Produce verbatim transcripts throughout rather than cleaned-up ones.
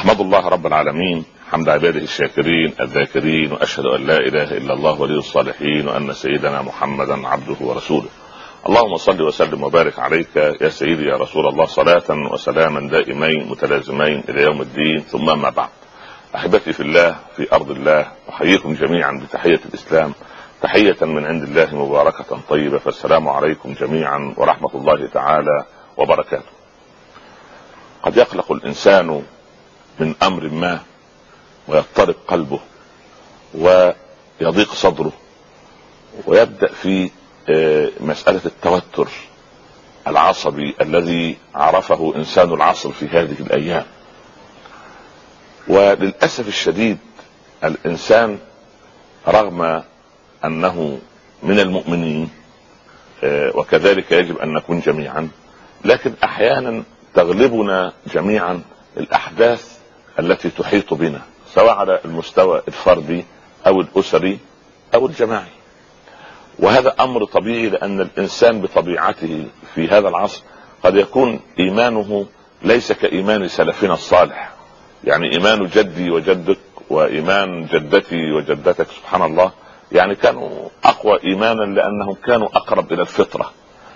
احمد الله رب العالمين حمد عباده الشاكرين الذاكرين، واشهد ان لا اله الا الله ولي الصالحين، وان سيدنا محمدا عبده ورسوله. اللهم صل وسلم وبارك عليك يا سيدي يا رسول الله، صلاة وسلاما دائمين متلازمين الى يوم الدين، ثم ما بعد. احبتي في الله في ارض الله، احييكم جميعا بتحية الاسلام، تحية من عند الله مباركة طيبة، فالسلام عليكم جميعا ورحمة الله تعالى وبركاته. قد يقلق الانسان من امر ما ويضطرب قلبه ويضيق صدره ويبدأ في مسألة التوتر العصبي الذي عرفه انسان العصر في هذه الايام. وللأسف الشديد الانسان رغم انه من المؤمنين وكذلك يجب ان نكون جميعا، لكن احيانا تغلبنا جميعا الاحداث التي تحيط بنا، سواء على المستوى الفردي او الاسري او الجماعي. وهذا امر طبيعي، لان الانسان بطبيعته في هذا العصر قد يكون ايمانه ليس كايمان سلفنا الصالح، يعني ايمان جدي وجدك وايمان جدتي وجدتك سبحان الله، يعني كانوا اقوى ايمانا لانهم كانوا اقرب الى الفطرة.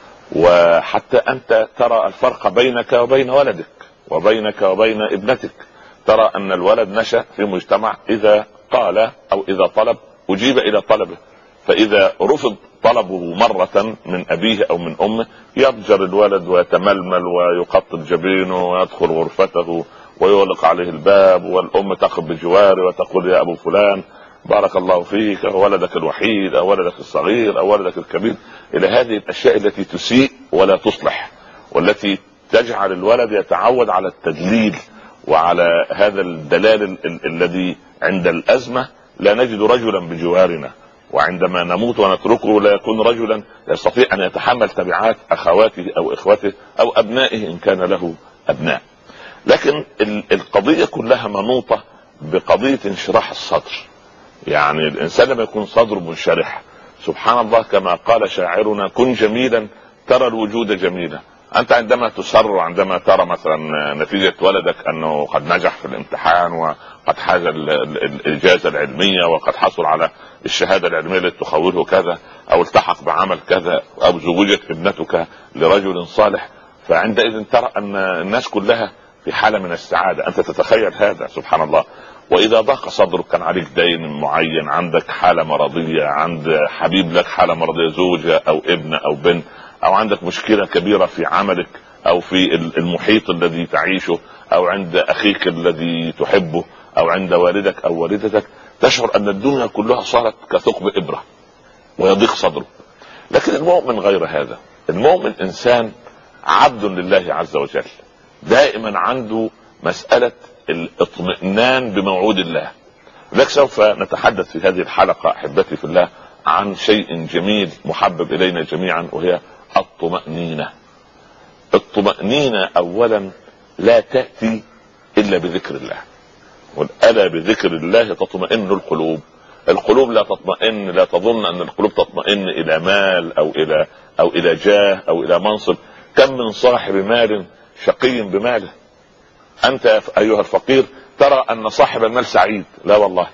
وحتى انت ترى الفرق بينك وبين ولدك وبينك وبين ابنتك، ترى ان الولد نشأ في مجتمع اذا قال او اذا طلب اجيب الى طلبه، فاذا رفض طلبه مرة من ابيه او من امه يضجر الولد ويتململ ويقطب جبينه ويدخل غرفته ويغلق عليه الباب، والام تقف بجواره وتقول يا ابو فلان بارك الله فيك، او ولدك الوحيد او ولدك الصغير او ولدك الكبير، الى هذه الاشياء التي تسيء ولا تصلح، والتي تجعل الولد يتعود على التدليل وعلى هذا الدلال ال- ال- الذي عند الازمة لا نجد رجلا بجوارنا، وعندما نموت ونتركه لا يكون رجلا يستطيع ان يتحمل تبعات اخواته او اخوته او ابنائه ان كان له ابناء. لكن القضية كلها منوطة بقضية انشراح الصدر. يعني الانسان لما يكون صدره منشرح، سبحان الله كما قال شاعرنا كن جميلا ترى الوجود جميلا. انت عندما تسر وعندما ترى مثلا نتيجة ولدك انه قد نجح في الامتحان وقد حاز الاجازة العلمية وقد حصل على الشهادة العلمية التي تخوله كذا، او التحق بعمل كذا، او زوجت ابنتك لرجل صالح، فعندئذ ترى ان الناس كلها في حالة من السعادة. انت تتخيل هذا سبحان الله. واذا ضاق صدرك، كان عليك دين معين، عندك حالة مرضية، عند حبيب لك حالة مرضية، زوجة او ابن او بنت، او عندك مشكلة كبيرة في عملك او في المحيط الذي تعيشه، او عند اخيك الذي تحبه، او عند والدك او والدتك، تشعر ان الدنيا كلها صارت كثقب ابرة ويضيق صدره. لكن المؤمن غير هذا. المؤمن انسان عبد لله عز وجل، دائما عنده مسألة الاطمئنان بموعود الله. لك سوف نتحدث في هذه الحلقة احبتي في الله عن شيء جميل محبب الينا جميعا، وهي الطمأنينة. الطمأنينة اولا لا تأتي الا بذكر الله، ألا بذكر الله تطمئن القلوب. القلوب لا تطمئن، لا تظن ان القلوب تطمئن الى مال او الى او الى جاه او الى منصب. كم من صاحب مال شقي بماله. انت ايها الفقير ترى ان صاحب المال سعيد، لا والله.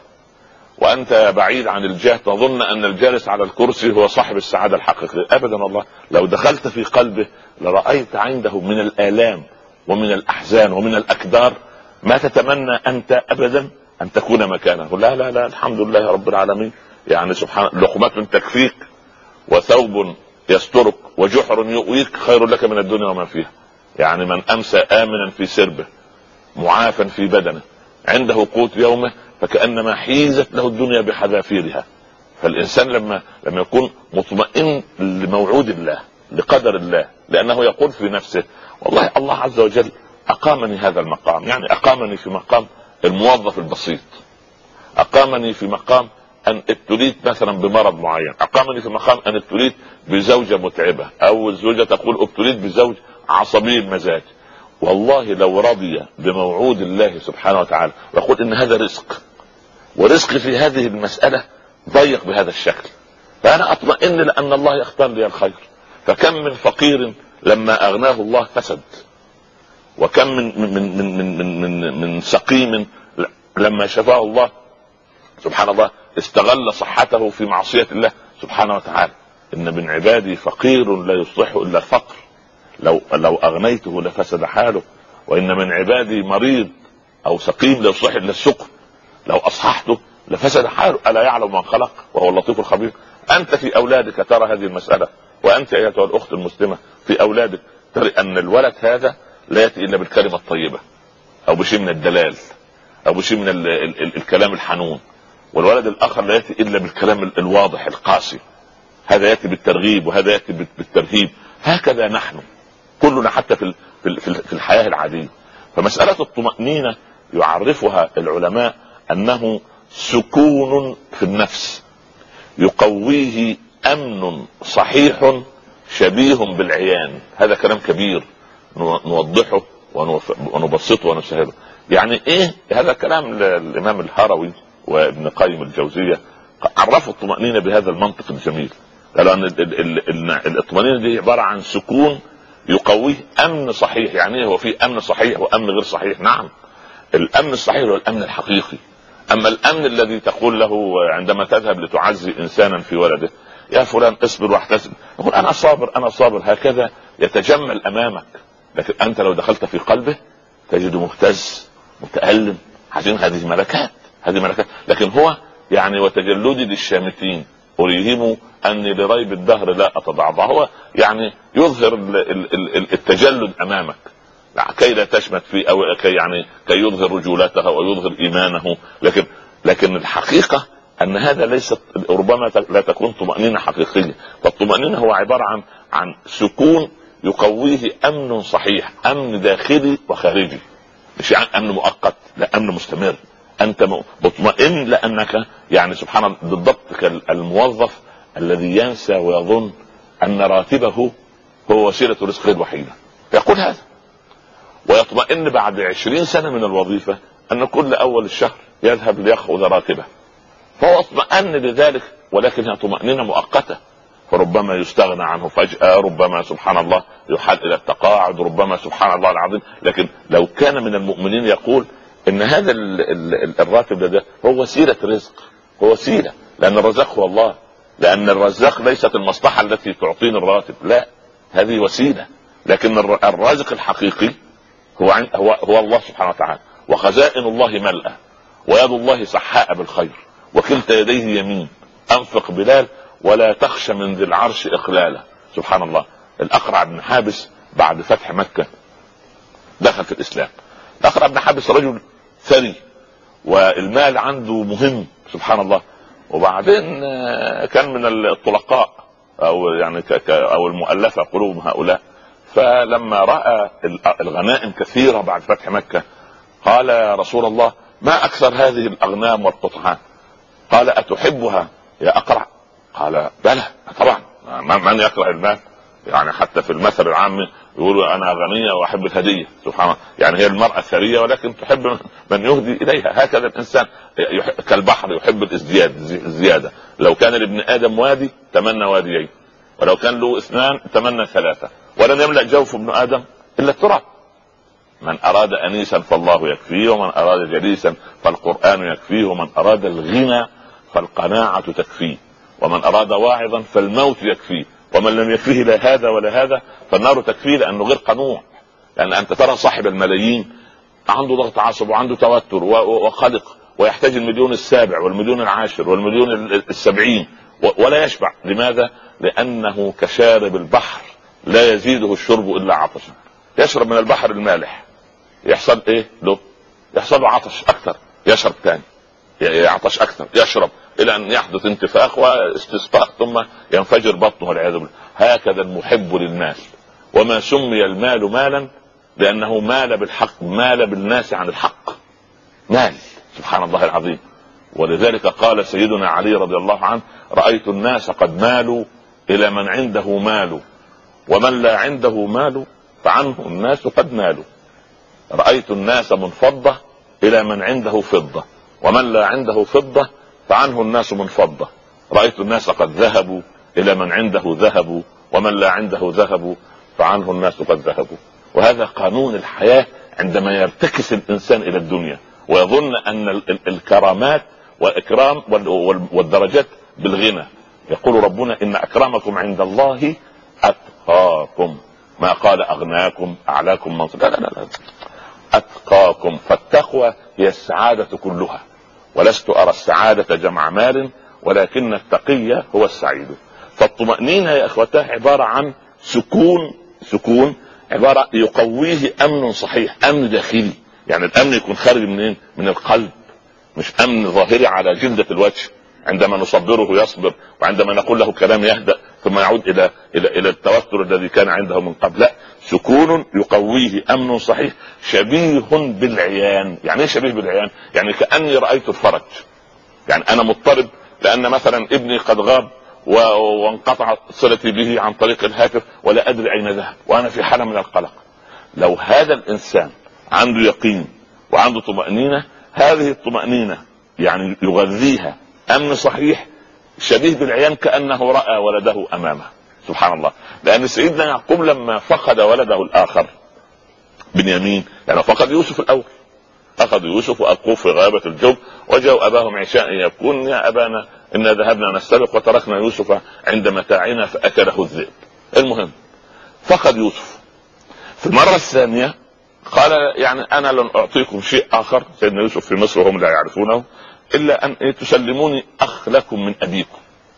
وانت بعيد عن الجاه تظن ان الجالس على الكرسي هو صاحب السعادة الحقيقية، ابدا والله. لو دخلت في قلبه لرأيت عنده من الآلام ومن الاحزان ومن الاكدار ما تتمنى انت ابدا ان تكون مكانه. لا لا لا الحمد لله رب العالمين، يعني سبحان، لقمة تكفيك وثوب يسترك وجحر يؤويك خير لك من الدنيا وما فيها. يعني من امسى امنا في سربه معافا في بدنه عنده قوت يومه فكأنما حيزت له الدنيا بحذافيرها. فالانسان لما لما يكون مطمئن لموعود الله لقدر الله، لانه يقول في نفسه والله الله عز وجل اقامني هذا المقام، يعني اقامني في مقام الموظف البسيط، اقامني في مقام ان ابتليت مثلا بمرض معين، اقامني في مقام ان ابتليت بزوجة متعبة، او الزوجة تقول ابتليت بزوج عصبي المزاج. والله لو رضي بموعود الله سبحانه وتعالى ويقول ان هذا رزق، ورزقي في هذه المسألة ضيق بهذا الشكل، فانا اطمئن لان الله يختار لي الخير. فكم من فقير لما اغناه الله فسد، وكم من من من من من, من, من سقيم لما شفاه الله سبحان الله استغل صحته في معصية الله سبحانه وتعالى. ان من عبادي فقير لا يصلحه الا الفقر، لو لو اغنيته لفسد حاله، وان من عبادي مريض او سقيم لا يصلح الا السقم، لو اصححته لفسد حاله. الا يعلم من خلق وهو اللطيف الخبير. انت في اولادك ترى هذه المسألة، وانت ايتها الاخت المسلمة في اولادك ترى ان الولد هذا لا ياتي الا بالكلمة الطيبة او بشيء من الدلال او بشيء من ال ال ال الكلام الحنون، والولد الاخر لا ياتي الا بالكلام الواضح القاسي. هذا ياتي بالترغيب وهذا ياتي بالترهيب. هكذا نحن كلنا حتى في في الحياة العادية. فمسألة الطمأنينة يعرفها العلماء انه سكون في النفس يقويه امن صحيح شبيه بالعيان. هذا كلام كبير نوضحه ونبسطه ونسهله. يعني ايه هذا كلام الامام الهروي وابن قيم الجوزية عرفوا الطمأنينة بهذا المنطق الجميل. قالوا ان الطمأنينة دي عبارة عن سكون يقويه امن صحيح. يعني ايه هو في امن صحيح وامن غير صحيح؟ نعم، الامن الصحيح هو الامن الحقيقي. اما الامن الذي تقول له عندما تذهب لتعزي انسانا في ولده يا فلان اصبر واحتسب، يقول انا صابر انا صابر، هكذا يتجمل امامك. لكن انت لو دخلت في قلبه تجده مهتز متألم حزين. هذه ملكات هذه ملكات. لكن هو يعني وتجلدي للشامتين أريهم أني لريب الدهر لا أتضعضع. هو يعني يظهر التجلد أمامك كي لا تشمت فيه أو كي يعني كي يظهر رجولته ويظهر إيمانه. لكن لكن الحقيقة أن هذا ليست ربما لا تكون طمأنينة حقيقية. فالطمأنينة هو عبارة عن عن سكون يقويه أمن صحيح، أمن داخلي وخارجي، مش يعني امن مؤقت، لا امن مستمر. انت مطمئن لانك يعني سبحان الله بالضبط كالموظف الذي ينسى ويظن ان راتبه هو وسيله رزقه الوحيده، يقول هذا ويطمئن بعد عشرين سنه من الوظيفه ان كل اول الشهر يذهب ليأخذ راتبه، فهو اطمئن لذلك. ولكنها طمأنينة مؤقته، فربما يستغنى عنه فجأة، ربما سبحان الله يحال الى التقاعد، ربما سبحان الله العظيم. لكن لو كان من المؤمنين يقول ان هذا الراتب ده هو وسيلة رزق، هو وسيلة، لان الرزاق هو الله، لان الرزاق ليست المصلحة التي تعطيني الراتب، لا، هذه وسيلة. لكن الرازق الحقيقي هو هو هو الله سبحانه وتعالى، وخزائن الله ملأة، ويد الله سحاء بالخير، وكلتا يديه يمين. انفق بلال ولا تخشى من ذي العرش اقلالا. سبحان الله. الاقرع بن حابس بعد فتح مكة دخل في الاسلام. الاقرع بن حابس رجل ثري والمال عنده مهم سبحان الله، وبعدين كان من الطلقاء او يعني او المؤلفة قلوب هؤلاء. فلما رأى الغنائم كثيرة بعد فتح مكة قال يا رسول الله ما اكثر هذه الاغنام والقطعان؟ قال اتحبها يا اقرع؟ قال بلى طبعا، من يكره المال؟ يعني حتى في المثل العام يقولوا انا غنية واحب الهدية. سبحان الله. يعني هي المرأة ثرية ولكن تحب من يهدي اليها. هكذا الانسان كالبحر يحب الازدياد الزيادة. لو كان لابن ادم وادي تمنى واديين، ولو كان له اثنان تمنى ثلاثة، ولن يملأ جوف ابن ادم الا التراب. من اراد انيسا فالله يكفيه، ومن اراد جليسا فالقرآن يكفيه، ومن اراد الغنى فالقناعة تكفيه، ومن اراد واعظا فالموت يكفيه، ومن لم يكفيه لا هذا ولا هذا فالنار تكفيه، لانه غير قنوع. لان انت ترى صاحب الملايين عنده ضغط عصب وعنده توتر وقلق، ويحتاج المليون السابع والمليون العاشر والمليون السبعين ولا يشبع. لماذا؟ لانه كشارب البحر لا يزيده الشرب الا عطشا. يشرب من البحر المالح يحصل ايه له؟ يحصل عطش اكثر، يشرب ثاني يعطش اكثر، يشرب الى ان يحدث انتفاخ واستسقاء ثم ينفجر بطنه والعياذ بالله. هكذا المحب للمال. وما سمي المال مالا لانه مال بالحق، مال بالناس عن الحق، مال. سبحان الله العظيم. ولذلك قال سيدنا علي رضي الله عنه رأيت الناس قد مالوا الى من عنده مال، ومن لا عنده مال فعنه الناس قد مالوا. رأيت الناس منفضة الى من عنده فضة، ومن لا عنده فضة فعنه الناس منفضة. رأيت الناس قد ذهبوا الى من عنده ذهب، ومن لا عنده ذهب فعنه الناس قد ذهبوا. وهذا قانون الحياة عندما يرتكس الانسان الى الدنيا ويظن ان الكرامات والاكرام والدرجات بالغنى. يقول ربنا ان اكرمكم عند الله اتقاكم، ما قال اغناكم اعلاكم منصب، لا لا لا اتقاكم. فالتقوى هي السعادة كلها، ولست ارى السعادة جمع مال ولكن التقي هو السعيد. فالطمأنينة يا اخوتاه عبارة عن سكون، سكون عبارة يقويه امن صحيح، امن داخلي. يعني الامن يكون خارج منين؟ من القلب، مش امن ظاهري على جلدة الوجه. عندما نصبره يصبر، وعندما نقول له كلام يهدأ ثم يعود الى الى الى التوتر الذي كان عنده من قبل. لا، سكون يقويه امن صحيح شبيه بالعيان. يعني ايه شبيه بالعيان؟ يعني كأني رأيت الفرج. يعني انا مضطرب لان مثلا ابني قد غاب وانقطعت صلتي به عن طريق الهاتف ولا ادري اين ذهب وانا في حالة من القلق. لو هذا الانسان عنده يقين وعنده طمأنينة، هذه الطمأنينة يعني يغذيها امن صحيح شبيه بالعيان كأنه رأى ولده امامه. سبحان الله. لان سيدنا يعقوب لما فقد ولده الاخر بنيامين، يعني فقد يوسف الاول، اخذ يوسف والقوه في غابة الجب وجاءوا اباهم عشاء يبكون يا ابانا انا ذهبنا نستبق وتركنا يوسف عند متاعنا فاكله الذئب. المهم فقد يوسف. في المرة الثانية قال يعني انا لن اعطيكم شيء اخر، سيدنا يوسف في مصر وهم لا يعرفونه، الا ان تسلموني اخ لكم من ابيكم.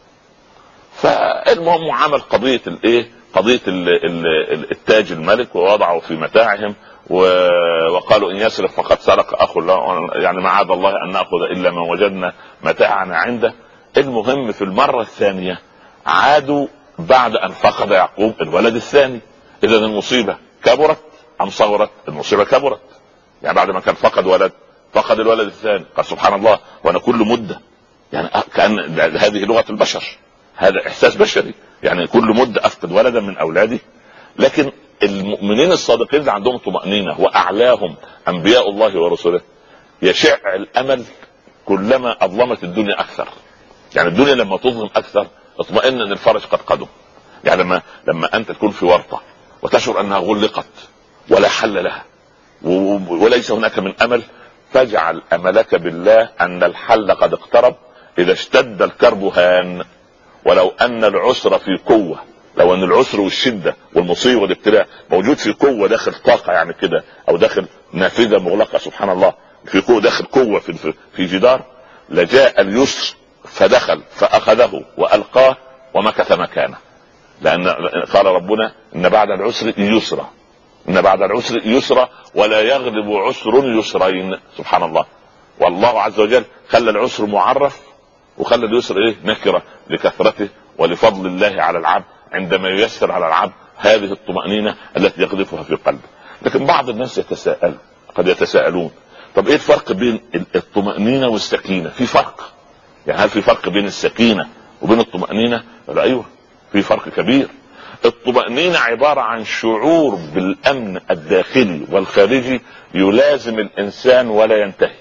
فالمهم عمل قضية الايه، قضية ال ال التاج الملك ووضعه في متاعهم، وقالوا ان يسرق فقد سرق اخ له، يعني معاذ الله ان ناخذ الا من وجدنا متاعنا عنده. المهم في المرة الثانية عادوا بعد ان فقد يعقوب الولد الثاني. اذا المصيبة كبرت ام صغرت؟ المصيبة كبرت. يعني بعد ما كان فقد ولد فقد الولد الثاني. قال سبحان الله، وانا كل مدة، يعني كأن هذه لغة البشر، هذا احساس بشري، يعني كل مدة افقد ولدا من اولادي. لكن المؤمنين الصادقين اللي عندهم طمأنينة واعلاهم انبياء الله ورسله يشع الامل كلما اظلمت الدنيا اكثر. يعني الدنيا لما تظلم اكثر اطمئن ان الفرج قد قدم. يعني لما لما انت تكون في ورطة وتشعر انها غلقت ولا حل لها وليس هناك من امل، فاجعل املك بالله ان الحل قد اقترب. اذا اشتد الكرب هان، ولو ان العسر في قوة، لو ان العسر والشدة والمصيبة والابتلاء موجود في قوة داخل طاقة يعني كده، او داخل نافذة مغلقة سبحان الله، في قوة داخل قوة في, في جدار، لجاء اليسر فدخل فاخذه والقاه ومكث مكانه. لان قال ربنا ان بعد العسر يسرا، ان بعد العسر يسرا ولا يغلب عسر يسرين. سبحان الله. والله عز وجل خلى العسر معرف وخلى اليسر ايه؟ نكرة، لكثرته ولفضل الله على العبد عندما ييسر على العبد هذه الطمأنينة التي يقذفها في قلبه. لكن بعض الناس يتساءل، قد يتساءلون طب ايه الفرق بين الطمأنينة والسكينة؟ في فرق. يعني هل في فرق بين السكينة وبين الطمأنينة؟ لا، ايوه في فرق كبير. الطمأنينة عبارة عن شعور بالامن الداخلي والخارجي يلازم الانسان ولا ينتهي.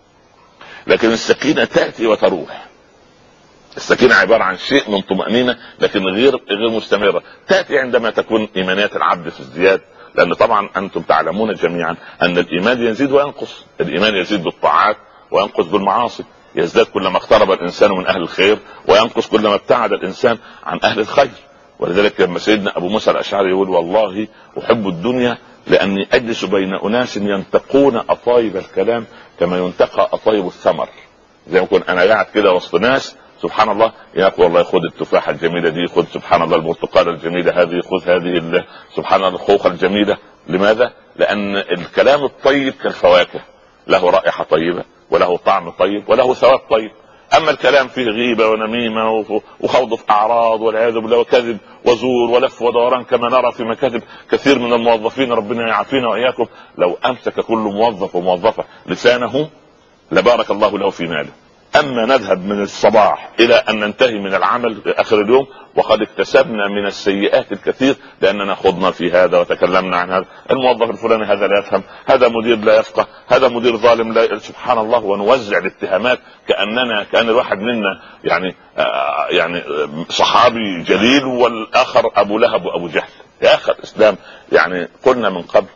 لكن السكينة تأتي وتروح. السكينة عبارة عن شيء من طمأنينة لكن غير غير مستمرة، تأتي عندما تكون ايمانيات العبد في ازدياد. لان طبعا انتم تعلمون جميعا ان الايمان يزيد وينقص. الايمان يزيد بالطاعات وينقص بالمعاصي، يزداد كلما اقترب الانسان من اهل الخير وينقص كلما ابتعد الانسان عن اهل الخير. ولذلك لما سيدنا ابو موسى الاشعري يقول والله احب الدنيا لاني اجلس بين اناس ينتقون اطايب الكلام كما ينتقى اطايب الثمر. زي ما كنت انا قاعد كده وسط ناس سبحان الله يقول والله خذ التفاحة الجميلة دي، خذ سبحان الله البرتقالة الجميلة هذه، خذ هذه سبحان الله الخوخة الجميلة. لماذا؟ لان الكلام الطيب كالفواكه، له رائحة طيبة وله طعم طيب وله ثواب طيب. اما الكلام فيه غيبة ونميمة وخوض في اعراض والعياذ بالله وكذب وزور ولف ودوران كما نرى في مكاتب كثير من الموظفين، ربنا يعافينا واياكم، لو امسك كل موظف وموظفة لسانه لبارك الله له في ماله. اما نذهب من الصباح الى ان ننتهي من العمل في اخر اليوم وقد اكتسبنا من السيئات الكثير لاننا خضنا في هذا وتكلمنا عن هذا، الموظف الفلاني هذا لا يفهم، هذا مدير لا يفقه، هذا مدير ظالم لا، سبحان الله، ونوزع الاتهامات كاننا كان الواحد منا يعني آه يعني صحابي جليل والاخر ابو لهب وابو جهل. يا اخي الاسلام يعني قلنا من قبل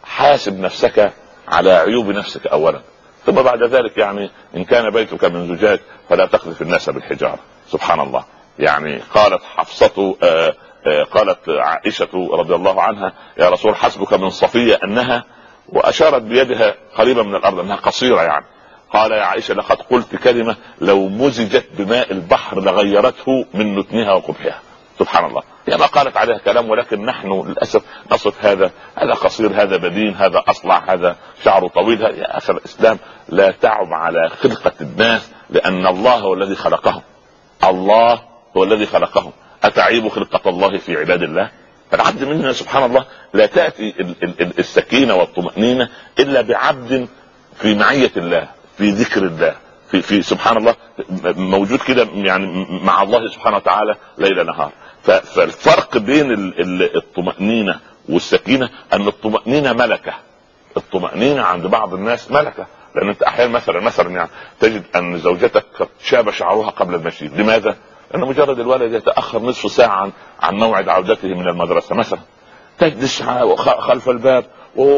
حاسب نفسك على عيوب نفسك اولا، ثم بعد ذلك يعني ان كان بيتك من زجاج فلا تقذف الناس بالحجاره. سبحان الله. يعني قالت حفصة آآ آآ قالت عائشة رضي الله عنها يا رسول حسبك من صفية انها، واشارت بيدها قريبا من الارض انها قصيرة يعني. قال يا عائشة لقد قلت كلمة لو مزجت بماء البحر لغيرته من نتنها وقبحها. سبحان الله. هي ما قالت عليها كلام، ولكن نحن للأسف نصف هذا، هذا قصير، هذا بدين، هذا أصلع، هذا شعره طويل. يا أخي الإسلام لا تعب على خلقة الناس، لأن الله هو الذي خلقهم. الله هو الذي خلقهم. أتعيب خلقة الله في عباد الله؟ فالعبد مننا سبحان الله لا تأتي السكينة والطمأنينة إلا بعبد في معية الله، في ذكر الله، في, في سبحان الله موجود كده يعني مع الله سبحانه وتعالى ليل نهار. فالفرق بين الطمأنينة والسكينة ان الطمأنينة ملكة. الطمأنينة عند بعض الناس ملكة، لان انت احيانا مثلا مثلا يعني تجد ان زوجتك قد شاب شعرها قبل المشي. لماذا؟ لان مجرد الولد يتأخر نصف ساعة عن, عن موعد عودته من المدرسة مثلا، تجلس خلف الباب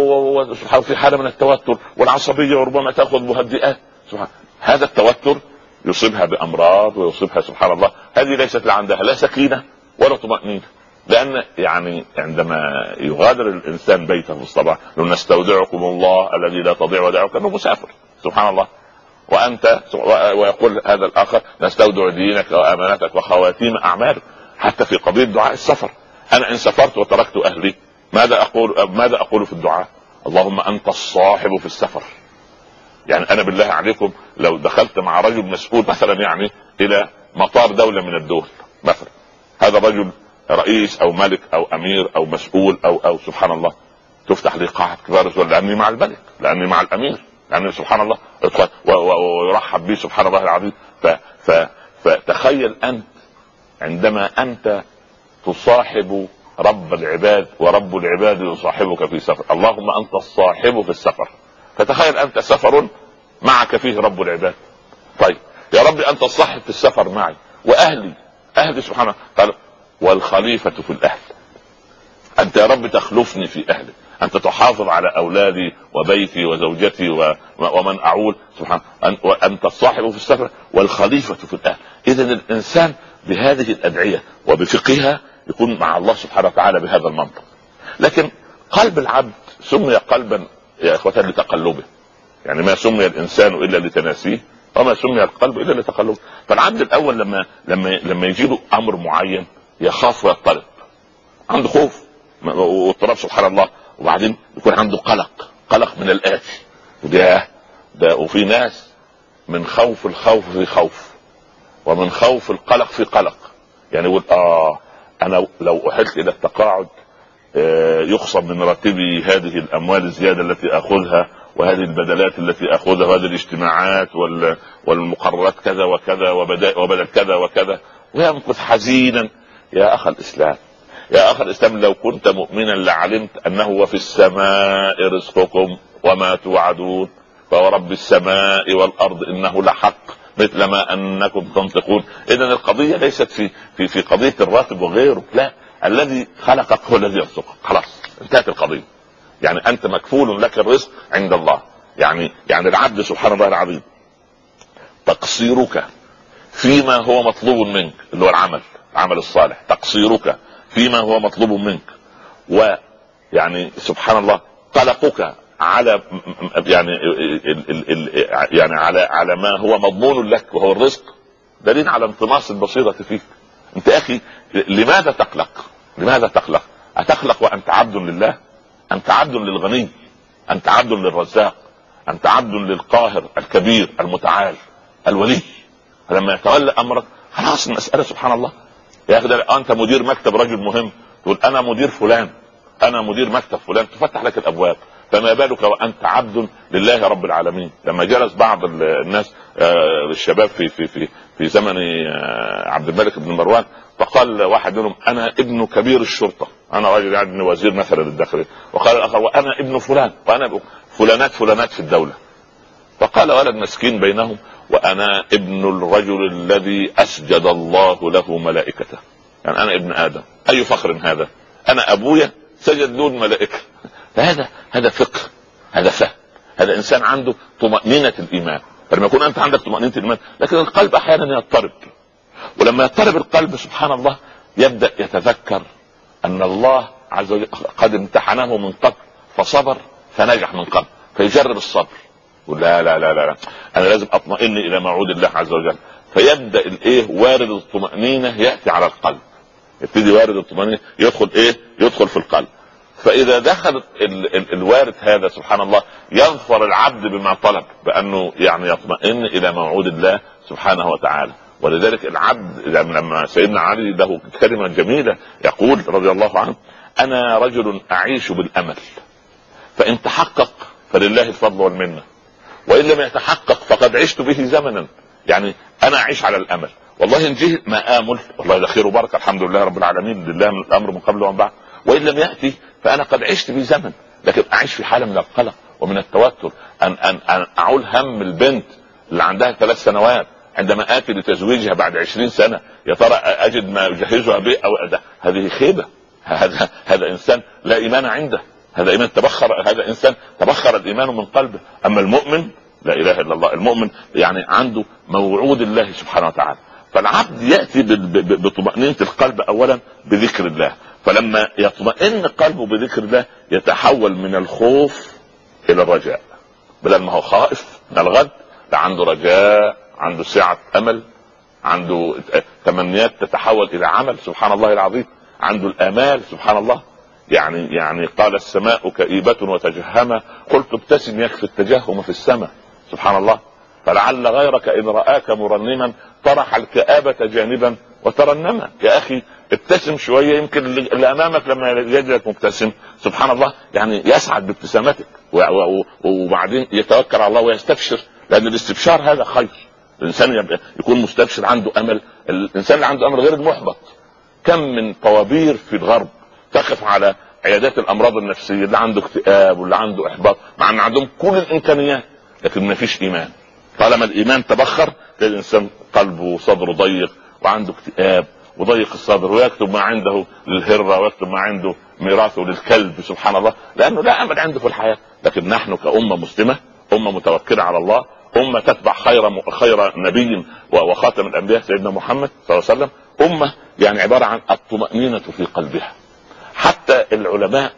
وفي حالة من التوتر والعصبية، وربما تأخذ مهدئات. سبحان هذا التوتر يصيبها بأمراض ويصيبها سبحان الله. هذه ليست عندها لا سكينة ولا طمأنينة، لأن يعني عندما يغادر الإنسان بيته في الصباح نستودعكم الله الذي لا تضيع ودائعه، كأنه مسافر. سبحان الله. وأنت ويقول هذا الآخر نستودع دينك وأمانتك وخواتيم أعمالك. حتى في قضية دعاء السفر، أنا إن سافرت وتركت أهلي ماذا أقول ماذا أقول في الدعاء؟ اللهم أنت الصاحب في السفر. يعني أنا بالله عليكم لو دخلت مع رجل مسؤول مثلا يعني إلى مطار دولة من الدول مثلا، هذا الرجل رئيس أو ملك أو أمير أو مسؤول أو أو سبحان الله، تفتح لي قاعة كبار لأني مع الملك، لأني مع الأمير، لأني سبحان الله ادخل ويرحب بي سبحان الله العظيم. فتخيل أنت عندما أنت تصاحب رب العباد ورب العباد يصاحبك في سفر. اللهم أنت الصاحب في السفر، فتخيل أنت سفر معك فيه رب العباد. طيب يا رب أنت الصاحب في السفر معي وأهلي أهلي سبحانه قال والخليفة في الأهل. أنت يا رب تخلفني في أهلي، أنت تحافظ على أولادي وبيتي وزوجتي ومن أعول سبحانه، وأنت الصاحب في السفر والخليفة في الأهل. إذن الإنسان بهذه الأدعية وبفقهها يكون مع الله سبحانه وتعالى بهذا المنطق. لكن قلب العبد سمي قلبا يا إخوة لتقلبه، يعني ما سمي الإنسان إلا لتناسيه وما سمي القلب إلا لتقلبه. فالعبد الأول لما لما لما يجيله أمر معين يخاف ويضطرب، عنده خوف واضطراب سبحان الله، وبعدين يكون عنده قلق قلق من الآتي ده ده وفي ناس من خوف الخوف في خوف، ومن خوف القلق في قلق. يعني يقول اه انا لو احلت الى التقاعد آه يخصم من راتبي هذه الاموال الزياده التي اخذها، وهذه البدلات التي اخذها، وهذه الاجتماعات والمقررات كذا وكذا وبدل كذا وكذا، ويمكث حزينا. يا اخ الاسلام يا اخ الاسلام لو كنت مؤمنا لعلمت انه وفي السماء رزقكم وما توعدون فورب السماء والارض انه لحق مثل ما انكم تنطقون. اذا القضيه ليست في في في قضيه الراتب وغيره، لا، الذي خلقك هو الذي يرزقك. خلاص انتهت القضيه. يعني انت مكفول لك الرزق عند الله. يعني يعني العبد سبحان الله العظيم تقصيرك فيما هو مطلوب منك اللي هو العمل العمل الصالح، تقصيرك فيما هو مطلوب منك، ويعني سبحان الله قلقك على يعني ال ال ال يعني على على ما هو مضمون لك وهو الرزق، دليل على انطماس البصيرة فيك. انت اخي لماذا تقلق؟ لماذا تقلق؟ اتقلق وانت عبد لله؟ انت عبد للغني، انت عبد للرزاق، انت عبد للقاهر الكبير المتعال الولي. لما يتولى امرك خلاص المسألة سبحان الله. يا اخي انت مدير مكتب رجل مهم، تقول انا مدير فلان، انا مدير مكتب فلان، تفتح لك الابواب. فما بالك وانت عبد لله رب العالمين. لما جلس بعض الناس آه الشباب في في في في زمن آه عبد الملك بن مروان، فقال واحد منهم انا ابن كبير الشرطه، انا راجل يعني وزير مثلا الداخليه، وقال الاخر وانا ابن فلان، وانا فلانات فلانات في الدوله. فقال ولد مسكين بينهم وانا ابن الرجل الذي اسجد الله له ملائكته. يعني انا ابن ادم، اي فخر هذا؟ انا ابويا سجد له الملائكه. فهذا هذا فقه، هذا فهم، هذا انسان عنده طمأنينة الايمان. فلما يكون انت عندك طمأنينة الايمان، لكن القلب احيانا يضطرب، ولما يضطرب القلب سبحان الله يبدأ يتذكر ان الله عز وجل قد امتحنه من قبل فصبر فنجح من قبل، فيجرب الصبر. لا لا لا لا انا لازم اطمئن الى موعود الله عز وجل. فيبدا الايه وارد الطمأنينة ياتي على القلب، يبتدي وارد الطمأنينة يدخل ايه يدخل في القلب. فاذا دخل ال ال الوارد هذا سبحان الله يظفر العبد بما طلب، بانه يعني يطمئن الى موعود الله سبحانه وتعالى. ولذلك العبد لما سيدنا علي له كلمة جميلة يقول رضي الله عنه: انا رجل اعيش بالامل، فان تحقق فلله الفضل والمنة، وان لم يتحقق فقد عشت به زمنا. يعني انا اعيش على الامل، والله ان جه ما امل والله ده خير وبركه الحمد لله رب العالمين، لله من الامر من قبل ومن بعد. وان لم ياتي فانا قد عشت به زمن، لكن اعيش في حاله من القلق ومن التوتر، ان ان ان اعول هم البنت اللي عندها ثلاث سنوات عندما اتي لتزويجها بعد عشرين سنة، يا ترى اجد ما اجهزها به او ده. هذه خيبه، هذا هذا انسان لا ايمان عنده، هذا ايمان تبخر، هذا انسان تبخر الايمان من قلبه. اما المؤمن لا اله الا الله، المؤمن يعني عنده موعود الله سبحانه وتعالى. فالعبد ياتي بطمأنينة القلب اولا بذكر الله، فلما يطمئن قلبه بذكر الله يتحول من الخوف الى الرجاء، بدل ما هو خائف من الغد ده عنده رجاء، عنده سعة امل، عنده تمنيات تتحول الى عمل سبحان الله العظيم، عنده الامال سبحان الله. يعني يعني قال السماء كئيبة وتجهمة، قلت ابتسم يكفي التجهم في السماء سبحان الله. فلعل غيرك ان رآك مرنما طرح الكآبة جانبا وترنما. يا اخي ابتسم شوية، يمكن اللي امامك لما يجدك مبتسم سبحان الله يعني يسعد بابتسامتك، وبعدين يتوكل على الله ويستبشر، لان الاستبشار هذا خير. الانسان يكون مستبشر عنده امل. الانسان اللي عنده امل غير المحبط. كم من طوابير في الغرب تقف على عيادات الامراض النفسية، اللي عنده اكتئاب واللي عنده احباط، مع ان عندهم كل الامكانيات لكن ما فيش ايمان. طالما الايمان تبخر تلاقي الانسان قلبه وصدره ضيق وعنده اكتئاب وضيق الصدر، ويكتب ما عنده للهرة ويكتب ما عنده ميراثه للكلب سبحان الله، لانه لا امل عنده في الحياة. لكن نحن كأمة مسلمة، امة متوكلة على الله، امة تتبع خير خير نبي وخاتم الانبياء سيدنا محمد صلى الله عليه وسلم، امة يعني عبارة عن الطمأنينة في قلبها. حتى العلماء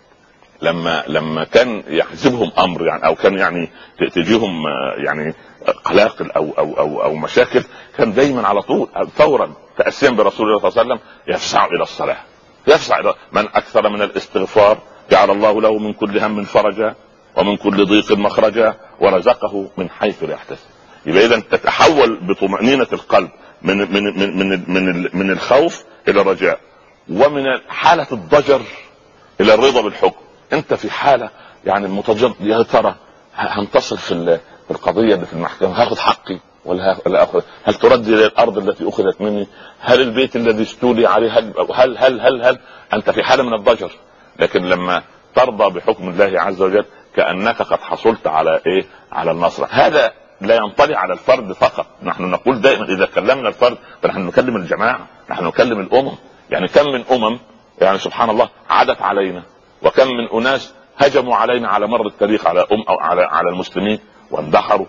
لما لما كان يحزبهم امر يعني او كان يعني تجيهم يعني قلاقل او او او او مشاكل، كان دايما على طول فورا تأسيا برسول الله صلى الله عليه وسلم يفزع الى الصلاة، يفزع الى من اكثر من الاستغفار جعل الله له من كل هم فرجا ومن كل ضيق مخرجا ورزقه من حيث لا يحتسب. يبقى اذا تتحول بطمأنينة القلب من من من من من, من الخوف الى الرجاء، ومن حالة الضجر الى الرضا بالحكم. انت في حالة يعني متجد، يا ترى هنتصل في القضية اللي في المحكمة، هاخد حقي ولا هاخد؟ هل تردي الى الارض التي اخذت مني؟ هل البيت الذي استولي عليه هل هل هل هل, هل؟ انت في حالة من الضجر. لكن لما ترضى بحكم الله عز وجل كأنك قد حصلت على ايه؟ على النصر. هذا لا ينطلي على الفرد فقط. نحن نقول دائما اذا كلمنا الفرد فنحن نكلم الجماعة، نحن نكلم الامم. يعني كم من امم يعني سبحان الله عادت علينا، وكم من اناس هجموا علينا على مر التاريخ على ام او على على المسلمين واندحروا.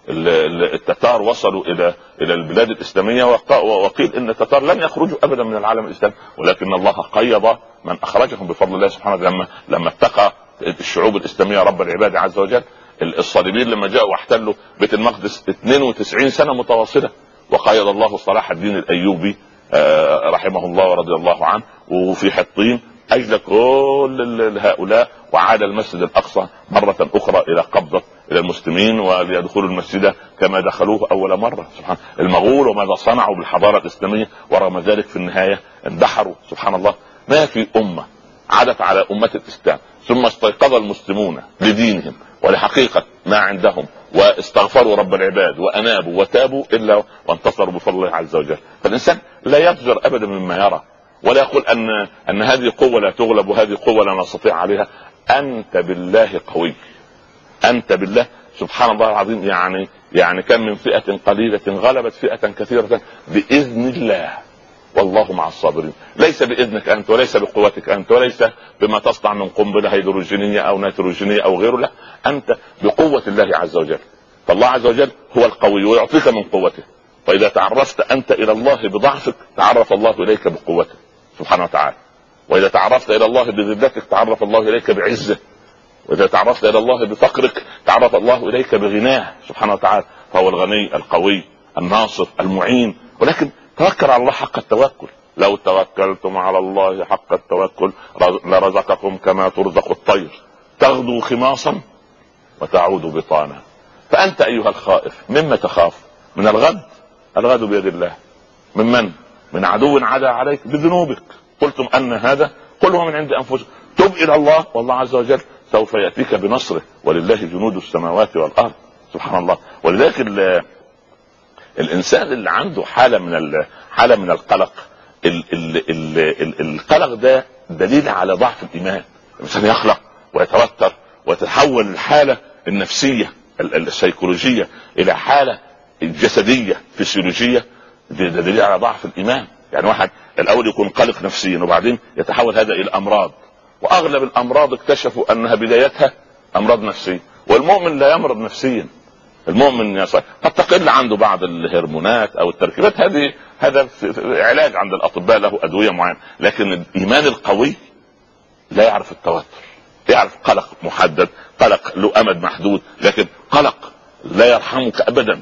التتار وصلوا الى الى البلاد الاسلاميه، وقيل ان التتار لن يخرجوا ابدا من العالم الاسلامي، ولكن الله قيض من اخرجهم بفضل الله سبحانه وتعالى. لما لما اتقى الشعوب الاسلاميه رب العباد عز وجل، الصليبيين لما جاءوا واحتلوا بيت المقدس اثنين وتسعين سنة متواصله، وقيض الله صلاح الدين الايوبي رحمه الله ورضي الله عنه، وفي حطين اجل كل هؤلاء، وعاد المسجد الاقصى مرة اخرى الى قبضة الى المسلمين، وليدخلوا المسجد كما دخلوه اول مرة. سبحان المغول وماذا صنعوا بالحضارة الاسلامية، ورغم ذلك في النهاية اندحروا. سبحان الله. ما في امة عادت على امة الاسلام ثم استيقظ المسلمون لدينهم ولحقيقة ما عندهم واستغفروا رب العباد وانابوا وتابوا الا وانتصروا بفضل الله عز وجل. فالانسان لا يضجر ابدا مما يرى، ولا يقول ان ان هذه قوة لا تغلب وهذه قوة لا نستطيع عليها. انت بالله قوي، انت بالله سبحان الله العظيم. يعني يعني كم من فئة قليلة غلبت فئة كثيرة باذن الله. والله مع الصابرين. ليس باذنك انت، وليس بقوتك انت، وليس بما تصنع من قنبله هيدروجينيه او نيتروجينيه او غيره، لا، انت بقوه الله عز وجل. فالله عز وجل هو القوي ويعطيك من قوته. فاذا تعرفت انت الى الله بضعفك تعرف الله اليك بقوته سبحانه وتعالى. واذا تعرفت الى الله بذلتك تعرف الله اليك بعزه. واذا تعرفت الى الله بفقرك تعرف الله اليك بغناه سبحانه وتعالى. فهو الغني القوي الناصر المعين. ولكن توكل على الله حق التوكل. لو توكلتم على الله حق التوكل لرزقكم كما ترزق الطير تغدو خماصا وتعود بطانا. فانت ايها الخائف مما تخاف؟ من الغد. الغد بيد الله. من من؟ من عدو عدا عليك بذنوبك. قلتم ان هذا؟ قل هو من عند انفسكم. تب الى الله والله عز وجل سوف ياتيك بنصره. ولله جنود السماوات والارض سبحان الله. ولذلك الانسان اللي عنده حاله من حاله من القلق، ال ال ال ال القلق ده دليل على ضعف الايمان. الانسان يقلق ويتوتر وتتحول الحاله النفسيه السيكولوجيه الى حاله الجسديه فسيولوجيه، ده دليل على ضعف الايمان. يعني واحد الاول يكون قلق نفسيا وبعدين يتحول هذا الى امراض، واغلب الامراض اكتشفوا انها بدايتها امراض نفسيه. والمؤمن لا يمرض نفسيا. المؤمن يصح. قد تقل عنده بعض الهرمونات او التركيبات، هذه هذا علاج عند الاطباء له ادويه معينه. لكن الايمان القوي لا يعرف التوتر، يعرف قلق محدد، قلق له امد محدود، لكن قلق لا يرحمك ابدا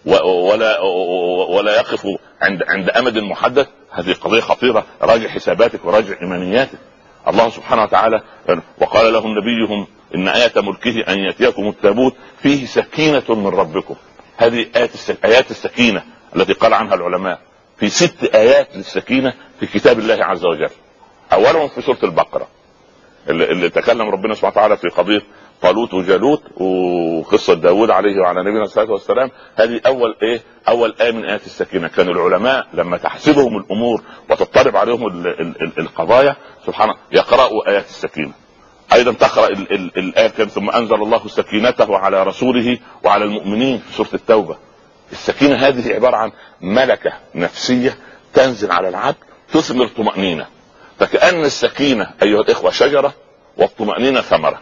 ولا ولا يقف عند عند امد محدد. هذه قضيه خطيره. راجع حساباتك وراجع ايمانياتك. الله سبحانه وتعالى وقال لهم نبيهم ان آية ملكه ان ياتيكم التابوت فيه سكينة من ربكم. هذه آيات السكينة التي قال عنها العلماء في ست آيات للسكينة في كتاب الله عز وجل. اولهم في سورة البقرة اللي, اللي تكلم ربنا سبحانه وتعالى في قضية طالوت وجالوت وقصة داود عليه وعلى نبينا الصلاة والسلام. هذه اول ايه اول آية من آيات السكينة. كان العلماء لما تحسبهم الامور وتضطرب عليهم ال ال ال القضايا سبحانه يقرأوا آيات السكينة. ايضا تقرأ ال ال الآية ثم انزل الله سكينته على رسوله وعلى المؤمنين في سورة التوبة. السكينة هذه عبارة عن ملكة نفسية تنزل على العبد تثمر طمأنينة. فكأن السكينة ايها الاخوة شجرة والطمأنينة ثمرة،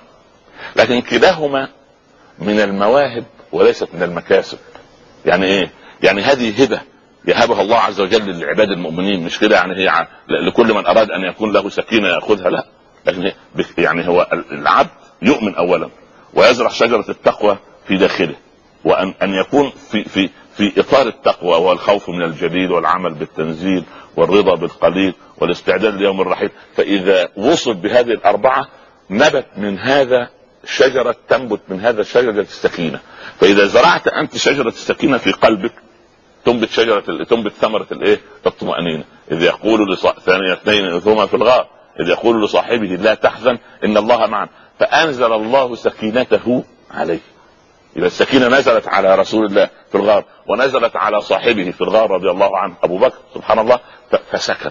لكن كلاهما من المواهب وليست من المكاسب. يعني ايه؟ يعني هذه هبة يهبها الله عز وجل للعباد المؤمنين، مش كده يعني هي لكل من اراد ان يكون له سكينة ياخذها، لا، لكن يعني هو العبد يؤمن اولا ويزرع شجرة التقوى في داخله، وان ان يكون في في في اطار التقوى والخوف من الجليل والعمل بالتنزيل والرضا بالقليل والاستعداد ليوم الرحيل. فاذا وصل بهذه الاربعة نبت من هذا شجرة، تنبت من هذا شجرة السكينة. فاذا زرعت انت شجرة السكينة في قلبك تنبت شجرة تنبت ثمرة الايه؟ الطمأنينة. اذ يقول ثانية اثنين اذ هما في الغار اذ يقول لصاحبه لا تحزن ان الله معنا فانزل الله سكينته عليه. إذا السكينة نزلت على رسول الله في الغار ونزلت على صاحبه في الغار رضي الله عنه أبو بكر سبحان الله فسكن.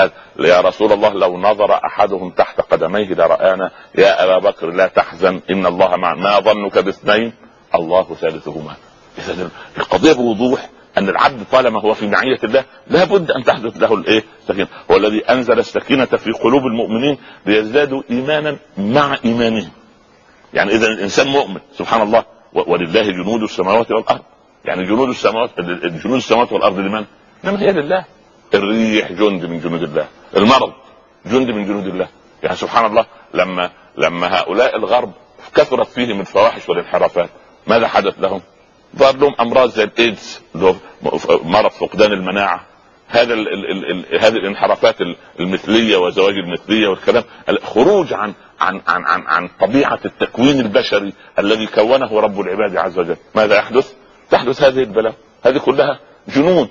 يا رسول الله لو نظر أحدهم تحت قدميه لرآنا يا أبا بكر لا تحزن إن الله معنا ما ظنك باثنين الله ثالثهما. إذا القضية بوضوح أن العبد طالما هو في معية الله لا بد أن تحدث له الإيه؟ السكينة. هو الذي أنزل السكينة في قلوب المؤمنين ليزدادوا إيمانا مع إيمانهم. يعني إذا الإنسان مؤمن سبحان الله ولله جنود السماوات والارض. يعني جنود السماوات جنود السماوات والارض لمن؟ انما هي لله. الريح جند من جنود الله، المرض جند من جنود الله. يعني سبحان الله لما لما هؤلاء الغرب كثرت فيهم الفواحش والانحرافات ماذا حدث لهم؟ ظهر لهم امراض زي الايدز مرض فقدان المناعه. هذا ال ال ال هذه الانحرافات المثليه وزواج المثليه والكلام خروج عن عن عن عن, عن طبيعه التكوين البشري الذي كونه رب العباد عز وجل. ماذا يحدث؟ تحدث هذه البلاء. هذه كلها جنود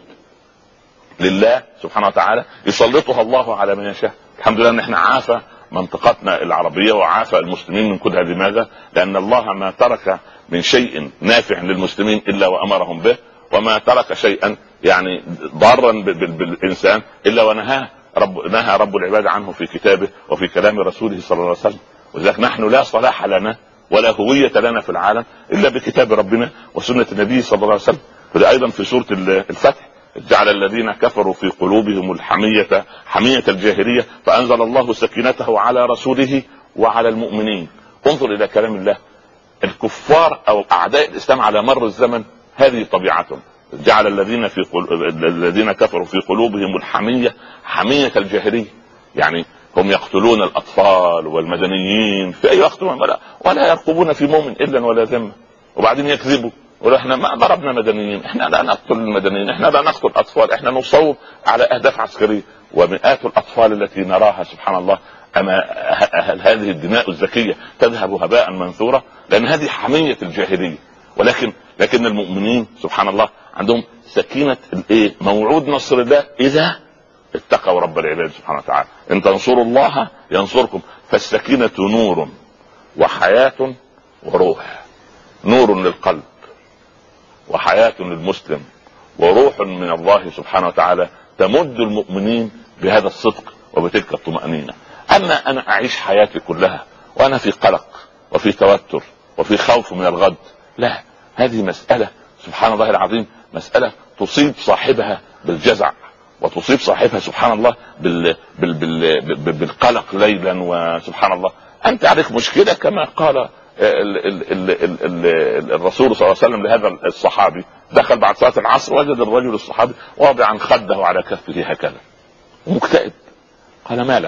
لله سبحانه وتعالى يسلطها الله على من يشاء. الحمد لله ان احنا عافى منطقتنا العربيه وعافى المسلمين من كل هذه. لماذا؟ لان الله ما ترك من شيء نافع للمسلمين الا وامرهم به، وما ترك شيئا يعني ضارا بالانسان الا ونهاه رب نهى رب العباد عنه في كتابه وفي كلام رسوله صلى الله عليه وسلم. ولذلك نحن لا صلاح لنا ولا هوية لنا في العالم الا بكتاب ربنا وسنة النبي صلى الله عليه وسلم. وده ايضا في سورة الفتح جعل الذين كفروا في قلوبهم الحمية حمية الجاهلية فأنزل الله سكينته على رسوله وعلى المؤمنين. انظر إلى كلام الله. الكفار أو أعداء الإسلام على مر الزمن هذه طبيعتهم. جعل الذين في قل... الذين كفروا في قلوبهم الحمية حمية الجاهلية، يعني هم يقتلون الأطفال والمدنيين في أي وقت ولا, ولا يرقبون في مؤمن إلا ولا ذمة، وبعدين يكذبوا ولو احنا ما ضربنا مدنيين، احنا لا نقتل المدنيين، احنا لا نقتل اطفال، احنا نصوب على اهداف عسكريه. ومئات الاطفال التي نراها سبحان الله اما هذه الدماء الزكيه تذهب هباء منثورا، لان هذه حميه الجاهليه. ولكن لكن المؤمنين سبحان الله عندهم سكينه الايه؟ موعود نصر الله اذا اتقوا رب العباد سبحانه وتعالى. ان تنصروا الله ينصركم. فالسكينه نور وحياه وروح. نور للقلب وحياة للمسلم وروح من الله سبحانه وتعالى تمد المؤمنين بهذا الصدق وبتلك الطمأنينة. أما أنا أعيش حياتي كلها وأنا في قلق وفي توتر وفي خوف من الغد، لا، هذه مسألة سبحان الله العظيم مسألة تصيب صاحبها بالجزع وتصيب صاحبها سبحان الله بال... بال... بال... بال... بالقلق ليلا. وسبحان الله أنت عليك مشكلة كما قال ال ال ال ال ال الرسول صلى الله عليه وسلم لهذا الصحابي، دخل بعد صلاة العصر وجد الرجل الصحابي واضعا خده على كفه هكذا ومكتئب. قال ما لك؟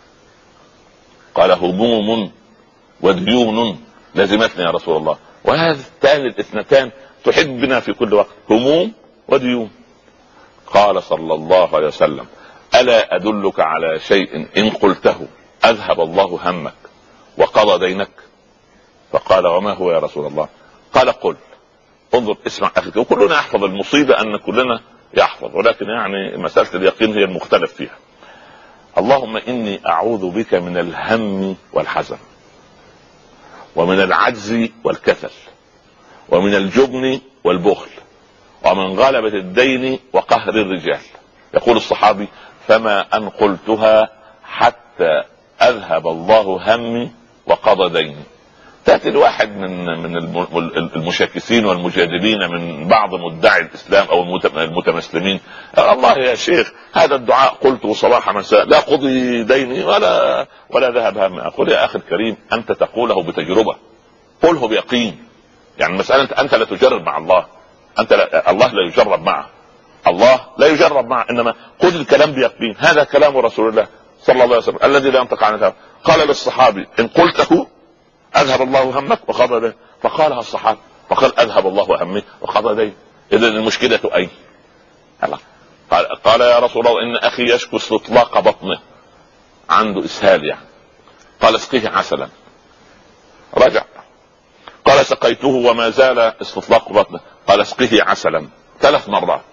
قال هموم وديون لازمتني يا رسول الله. وهذان الاثنتان تحبنا في كل وقت، هموم وديون. قال صلى الله عليه وسلم ألا أدلك على شيء إن قلته أذهب الله همك وقضى دينك؟ فقال وما هو يا رسول الله؟ قال قل. انظر اسمع اخي، وكلنا يحفظ، المصيبة ان كلنا يحفظ، ولكن يعني مسألة اليقين هي المختلف فيها. اللهم اني اعوذ بك من الهم والحزن ومن العجز والكسل ومن الجبن والبخل ومن غلبة الدين وقهر الرجال. يقول الصحابي فما ان قلتها حتى اذهب الله همي وقضى ديني. تأتي الواحد من من المشاكسين والمجادلين من بعض مدعي الإسلام أو المتمسلمين، الله يا شيخ هذا الدعاء قلته صباح مساء لا قضي ديني ولا ولا ذهب همي. أقول يا أخي الكريم أنت تقوله بتجربة، قوله بيقين. يعني مسألة أنت لا تجرب مع الله، أنت لا الله لا يجرب معه، الله لا يجرب معه، إنما خذ الكلام بيقين. هذا كلام رسول الله صلى الله عليه وسلم الذي لا ينطق عن الهوى. قال للصحابي إن قلته اذهب الله همك وقضى دين. فقالها الصحابه فقال اذهب الله همي وقضى دين. اذا المشكله اين؟ قال, قال يا رسول الله ان اخي يشكو استطلاق بطنه، عنده اسهال يعني. قال اسقيه عسلا. رجع قال سقيته وما زال استطلاق بطنه. قال اسقيه عسلا. ثلاث مرات.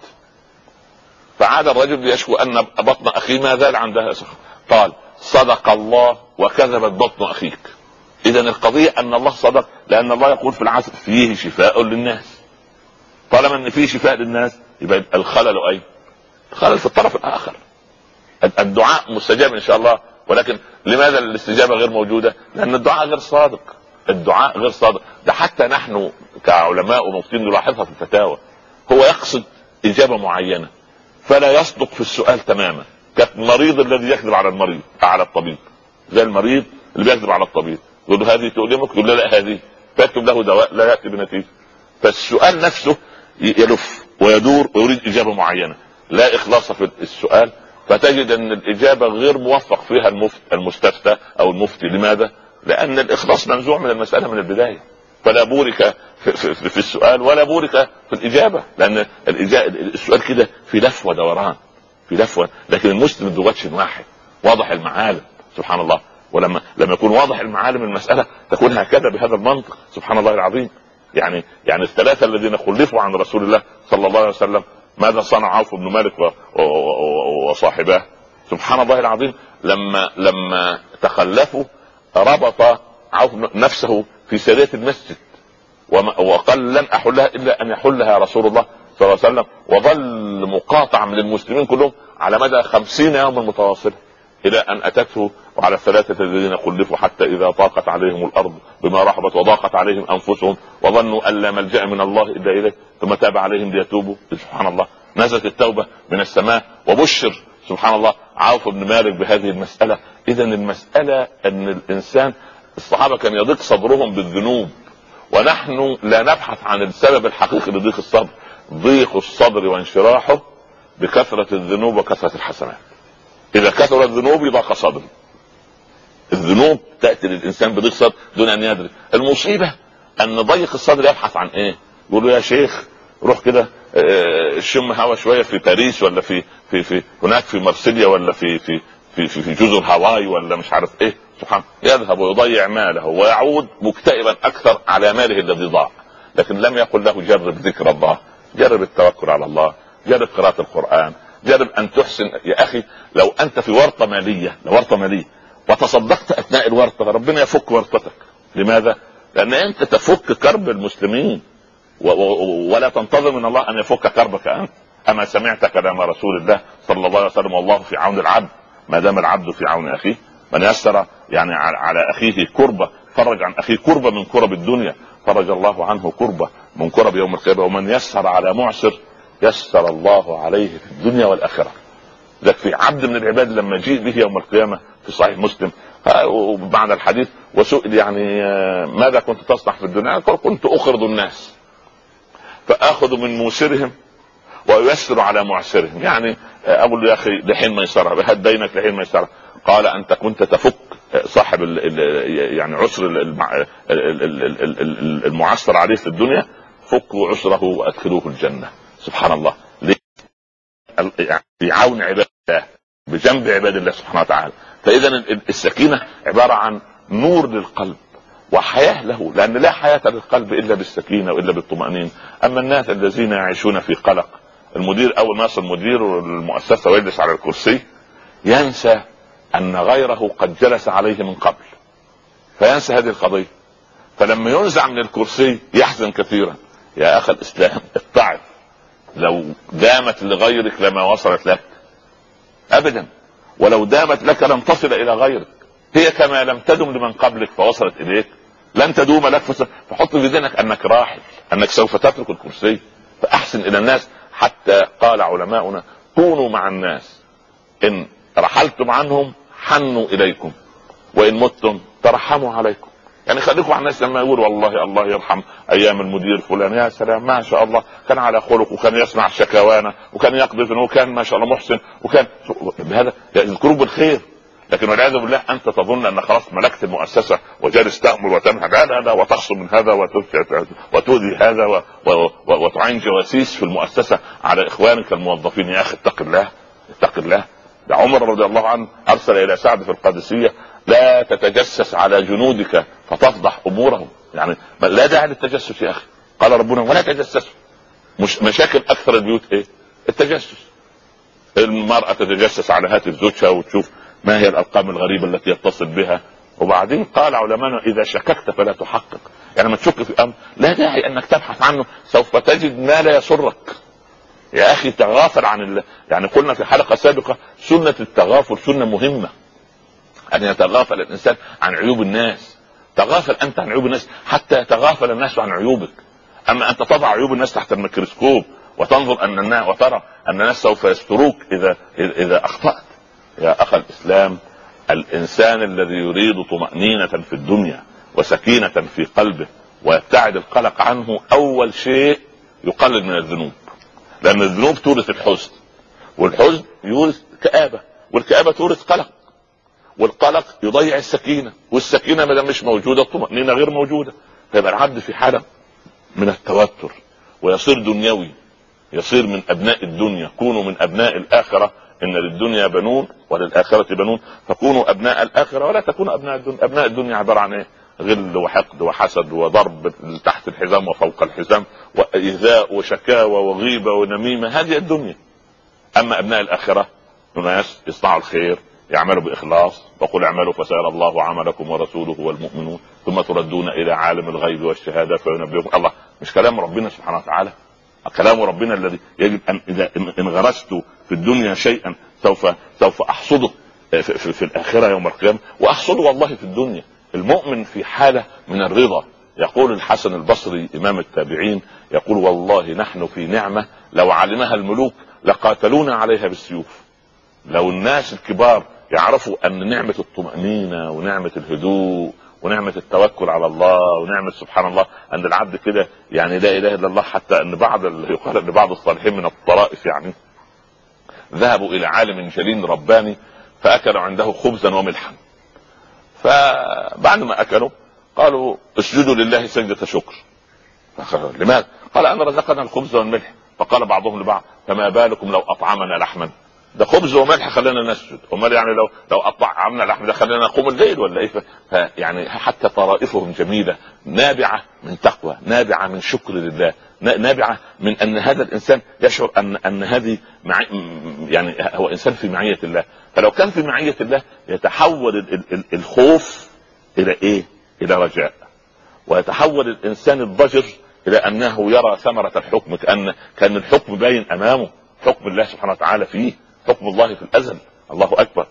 فعاد الرجل يشكو ان بطن اخيه ما زال عندها سخط. قال صدق الله وكذبت بطن اخيك. اذا القضية ان الله صدق، لان الله يقول في العسل فيه شفاء للناس. طالما ان فيه شفاء للناس يبقى الخلل اين؟ الخلل في الطرف الاخر. الدعاء مستجاب ان شاء الله، ولكن لماذا الاستجابة غير موجودة؟ لان الدعاء غير صادق. الدعاء غير صادق. ده حتى نحن كعلماء ومفتين نلاحظها في الفتاوى، هو يقصد اجابة معينة فلا يصدق في السؤال تماما، كالمريض الذي يكذب على المريض على الطبيب، زي المريض اللي بيكذب على الطبيب يقول هذه تؤلمك، يقول لا لا هذه، فاكتب له دواء لا ياتي بنتيجه. فالسؤال نفسه يلف ويدور ويريد اجابه معينه، لا اخلاص في السؤال، فتجد ان الاجابه غير موفق فيها المفتي المستفتى او المفتي. لماذا؟ لان الاخلاص منزوع من المساله من البدايه، فلا بورك في, في, في السؤال ولا بورك في الاجابه، لان السؤال كده في لف ودوران في لف. لكن المسلم ذو وجه واحد واضح المعالم سبحان الله. ولما لما يكون واضح المعالم المسألة تكون هكذا بهذا المنطق سبحان الله العظيم. يعني يعني الثلاثة الذين خلفوا عن رسول الله صلى الله عليه وسلم ماذا صنع عوف بن مالك وصاحباه سبحان الله العظيم؟ لما لما تخلفوا ربط عوف نفسه في سرية المسجد وقال لن احلها الا ان يحلها رسول الله صلى الله عليه وسلم، وظل مقاطع من المسلمين كلهم على مدى خمسين يوما متواصلة الى ان اتته وعلى الثلاثة الذين خلفوا حتى اذا ضاقت عليهم الارض بما رحبت وضاقت عليهم انفسهم وظنوا ان لا ملجأ من الله الا اليه ثم تاب عليهم ليتوبوا. سبحان الله. نزلت التوبة من السماء وبشر سبحان الله عوف بن مالك بهذه المسألة. اذا المسألة ان الانسان الصحابة كان يضيق صدرهم بالذنوب، ونحن لا نبحث عن السبب الحقيقي لضيق الصدر. ضيق الصدر وانشراحه بكثرة الذنوب وكثرة الحسنات. اذا كثر الذنوب يضاق صدره. الذنوب تأتي للانسان بضيق صدر دون ان يدري. المصيبة ان ضيق الصدر يبحث عن ايه؟ يقول له يا شيخ روح كده شم هوا شوية في باريس ولا في في في هناك في مرسيليا ولا في في في في, في جزر هاواي ولا مش عارف ايه. سبحان يذهب ويضيع ماله ويعود مكتئبا اكثر على ماله الذي ضاع. لكن لم يقل له جرب ذكر الله، جرب التوكل على الله، جرب قراءة القرآن، جرب ان تحسن. يا اخي لو انت في ورطة مالية لو ورطة مالية وتصدقت اثناء الورطة ربنا يفك ورطتك. لماذا؟ لان انت تفك كرب المسلمين ولا تنتظر من الله ان يفك كربك انت. اما سمعت كلام رسول الله صلى الله عليه وسلم والله في عون العبد ما دام العبد في عون اخيه. من يسر يعني على اخيه كربة فرج عن اخيه كربة من كرب الدنيا فرج الله عنه كربة من كرب يوم القيامة. ومن يسر على معسر يسر الله عليه في الدنيا والاخرة. ذاك في عبد من العباد لما جيء به يوم القيامة في صحيح مسلم وبعد الحديث وسئل يعني ماذا كنت تصنع في الدنيا؟ قال كنت اخرض الناس فاخذ من موسرهم ويسر على معسرهم. يعني اقول له يا اخي لحين ميسره بهد دينك لحين ميسره. قال انت كنت تفك صاحب ال ال يعني عسر المعسر عليه في الدنيا فكوا عسره وادخلوه الجنه. سبحان الله. في عون عباد الله بجنب عباد الله سبحانه وتعالى. فاذا السكينه عباره عن نور للقلب وحياة له، لأن لا حياة للقلب إلا بالسكينة وإلا بالطمأنينة. أما الناس الذين يعيشون في قلق، المدير أول ما يصل مدير المؤسسة ويجلس على الكرسي ينسى أن غيره قد جلس عليه من قبل، فينسى هذه القضية. فلما ينزع من الكرسي يحزن كثيرا. يا أخي الإسلام اتعظ، لو دامت لغيرك لما وصلت لك أبدا، ولو دامت لك لم تصل إلى غيرك. هي كما لم تدم لمن قبلك فوصلت إليك لن تدوم لك. فحط في ذهنك أنك راحل، أنك سوف تترك الكرسي. فأحسن إلى الناس. حتى قال علماؤنا كونوا مع الناس إن رحلتم عنهم حنوا إليكم وإن متم ترحموا عليكم. يعني خليكم مع الناس لما يقول والله الله يرحم أيام المدير فلان يا سلام ما شاء الله كان على خلق وكان يسمع شكوانا وكان يقذف وكان ما شاء الله محسن وكان بهذا يذكروا بالخير. لكن والعياذ بالله انت تظن ان خلاص ملكت المؤسسه وجالس تامر وتنهى لا لا وتخصم من هذا وتؤذي هذا وتعين جواسيس في المؤسسه على اخوانك الموظفين. يا اخي اتق الله اتق الله. ده عمر رضي الله عنه ارسل الى سعد في القادسيه لا تتجسس على جنودك فتفضح امورهم. يعني لا داعي للتجسس يا اخي. قال ربنا ولا تجسسوا. مش مشاكل اكثر البيوت ايه؟ التجسس. المراه تتجسس على هاتف زوجها وتشوف ما هي الارقام الغريبه التي يتصل بها. وبعدين قال علماء اذا شككت فلا تحقق. يعني ما تشك في امر لا داعي انك تبحث عنه، سوف تجد ما لا يسرك. يا اخي تغافل عن ال... يعني قلنا في حلقه سابقه سنه التغافل سنه مهمه، ان يتغافل الانسان عن عيوب الناس. تغافل انت عن عيوب الناس حتى يتغافل الناس عن عيوبك. اما انت تضع عيوب الناس تحت الميكروسكوب وتنظر ان الناس وترى ان الناس سوف يستروك اذا اذا اخطأت. يا اخي الاسلام الانسان الذي يريد طمأنينة في الدنيا وسكينة في قلبه ويبتعد القلق عنه اول شيء يقلل من الذنوب، لان الذنوب تورث الحزن والحزن يورث كآبة والكآبة تورث قلق والقلق يضيع السكينة والسكينة ما دام مش موجودة الطمأنينة غير موجودة. فيبقى العبد في حالة من التوتر ويصير دنيوي، يصير من ابناء الدنيا. كونوا من ابناء الاخره ان للدنيا بنون وللاخره بنون فكونوا ابناء الاخره ولا تكونوا ابناء الدنيا. ابناء الدنيا عباره عن ايه؟ غل وحقد وحسد وضرب تحت الحزام وفوق الحزام وايذاء وشكاوى وغيبه ونميمه. هذه الدنيا. اما ابناء الاخره ناس يصنعوا الخير يعملوا باخلاص وقل اعملوا فسيرى الله عملكم ورسوله والمؤمنون ثم تردون الى عالم الغيب والشهاده فينبئكم الله. مش كلام ربنا سبحانه وتعالى، كلام ربنا الذي يجب ان اذا ان غرست في الدنيا شيئا سوف سوف احصده في, في, في الاخره يوم القيامه واحصده والله في الدنيا. المؤمن في حاله من الرضا. يقول الحسن البصري امام التابعين يقول والله نحن في نعمه لو علمها الملوك لقاتلونا عليها بالسيوف. لو الناس الكبار يعرفوا ان نعمة الطمأنينة ونعمة الهدوء ونعمة التوكل على الله ونعمة سبحان الله ان العبد كده يعني لا اله الا الله، حتى ان بعض يقال ان بعض الصالحين من الطرائف يعني ذهبوا الى عالم جليل رباني فاكلوا عنده خبزا وملحا، فبعد ما اكلوا قالوا اسجدوا لله سجدة شكر. لماذا؟ قال انا رزقنا الخبز والملح. فقال بعضهم لبعض فما بالكم لو اطعمنا لحما؟ ده خبز وملح خلينا نسجد، امال يعني لو لو اطعمنا لحم ده خلينا نقوم الليل ولا ايه؟ يعني حتى طرائفهم جميله نابعه من تقوى، نابعه من شكر لله، نابعه من ان هذا الانسان يشعر ان ان هذه مع يعني هو انسان في معيه الله. فلو كان في معيه الله يتحول الخوف الى ايه؟ الى رجاء، ويتحول الانسان الضجر الى انه يرى ثمره الحكم، كان كان الحكم باين امامه، حكم الله سبحانه وتعالى فيه، حكم الله في الازل. الله اكبر.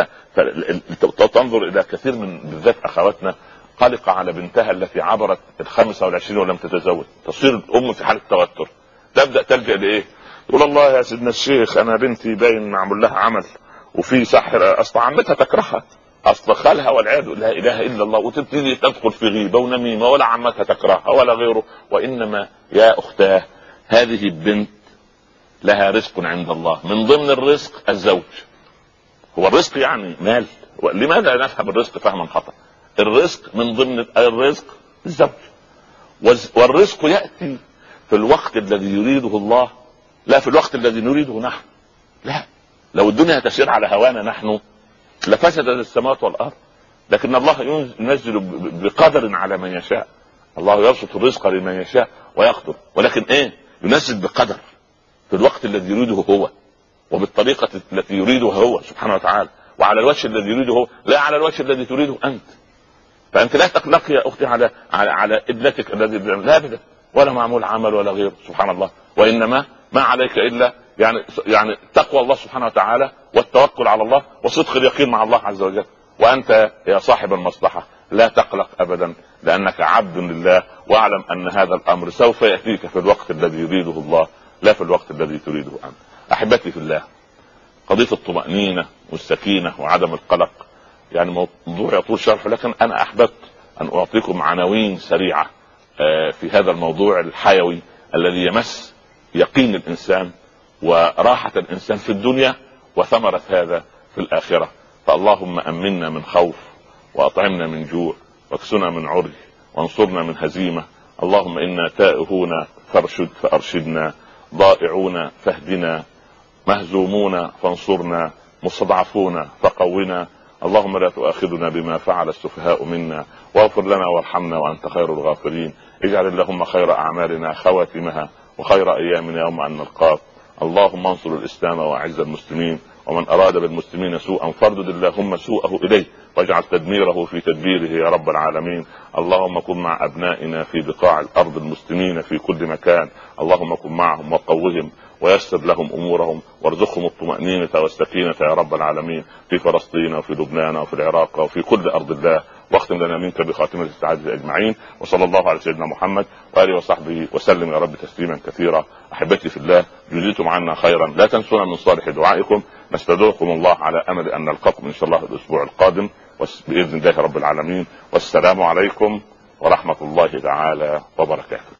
فتنظر الى كثير من بالذات اخواتنا قلق على بنتها التي عبرت الخامسة والعشرين ولم تتزوج، تصير الام في حالة توتر، تبدأ تلجأ لايه؟ تقول الله يا سيدنا الشيخ انا بنتي باين معمول لها عمل وفي سحر، اصل عمتها تكرهها، اصل خالها والعياذ لا اله الا الله، وتبتدي تدخل في غيبه ونميمه، ولا عمتها تكرهها ولا غيره. وانما يا اختاه هذه البنت لها رزق عند الله، من ضمن الرزق الزوج. هو الرزق يعني مال؟ لماذا نفهم الرزق فهما خطأ؟ الرزق من ضمن الرزق الزوج، والرزق يأتي في الوقت الذي يريده الله لا في الوقت الذي نريده نحن. لا، لو الدنيا تسير على هوانا نحن لفسدت السماوات والارض، لكن الله ينزل بقدر على من يشاء. الله يبسط الرزق لمن يشاء ويقدر، ولكن ايه؟ ينزل بقدر في الوقت الذي يريده هو، وبالطريقة التي يريده هو سبحانه وتعالى، وعلى الوجه الذي يريده هو، لا على الوجه الذي تريده انت. فانت لا تقلقي يا اختي على على على ابنتك الذي لا ابدا ولا معمول عمل ولا غيره سبحان الله، وانما ما عليك الا يعني يعني تقوى الله سبحانه وتعالى والتوكل على الله وصدق اليقين مع الله عز وجل. وانت يا صاحب المصلحة لا تقلق ابدا، لانك عبد لله، واعلم ان هذا الامر سوف يأتيك في الوقت الذي يريده الله لا في الوقت الذي تريده انت. احبتي في الله، قضية الطمأنينة والسكينة وعدم القلق يعني موضوع يطول شرحه، لكن انا احببت ان اعطيكم عناوين سريعة في هذا الموضوع الحيوي الذي يمس يقين الانسان وراحة الانسان في الدنيا وثمرة هذا في الاخرة. فاللهم امنا من خوف، واطعمنا من جوع، واكسنا من عري، وانصرنا من هزيمة. اللهم انا تائهون فارشد فارشدنا، ضائعون فاهدنا، مهزومون فانصرنا، مستضعفون فقونا. اللهم لا تؤاخذنا بما فعل السفهاء منا، واغفر لنا وارحمنا وانت خير الغافرين. اجعل اللهم خير اعمالنا خواتمها، وخير ايامنا يوم ان نلقاك. اللهم انصر الاسلام واعز المسلمين، ومن اراد بالمسلمين سوءا فاردد اللهم سوءه اليه، واجعل تدميره في تدبيره يا رب العالمين. اللهم كن مع ابنائنا في بقاع الارض المسلمين في كل مكان، اللهم كن معهم وقوهم ويسر لهم امورهم، وارزقهم الطمأنينة والسكينة يا رب العالمين في فلسطين وفي لبنان وفي العراق وفي كل ارض الله. واختم لنا منك بخاتمة السعادة اجمعين، وصلى الله على سيدنا محمد واله وصحبه وسلم يا رب تسليما كثيرا. احبتي في الله، جزيتم عنا خيرا، لا تنسونا من صالح دعائكم. نستودعكم الله على امل ان نلقاكم ان شاء الله الاسبوع القادم باذن الله رب العالمين. والسلام عليكم ورحمة الله تعالى وبركاته.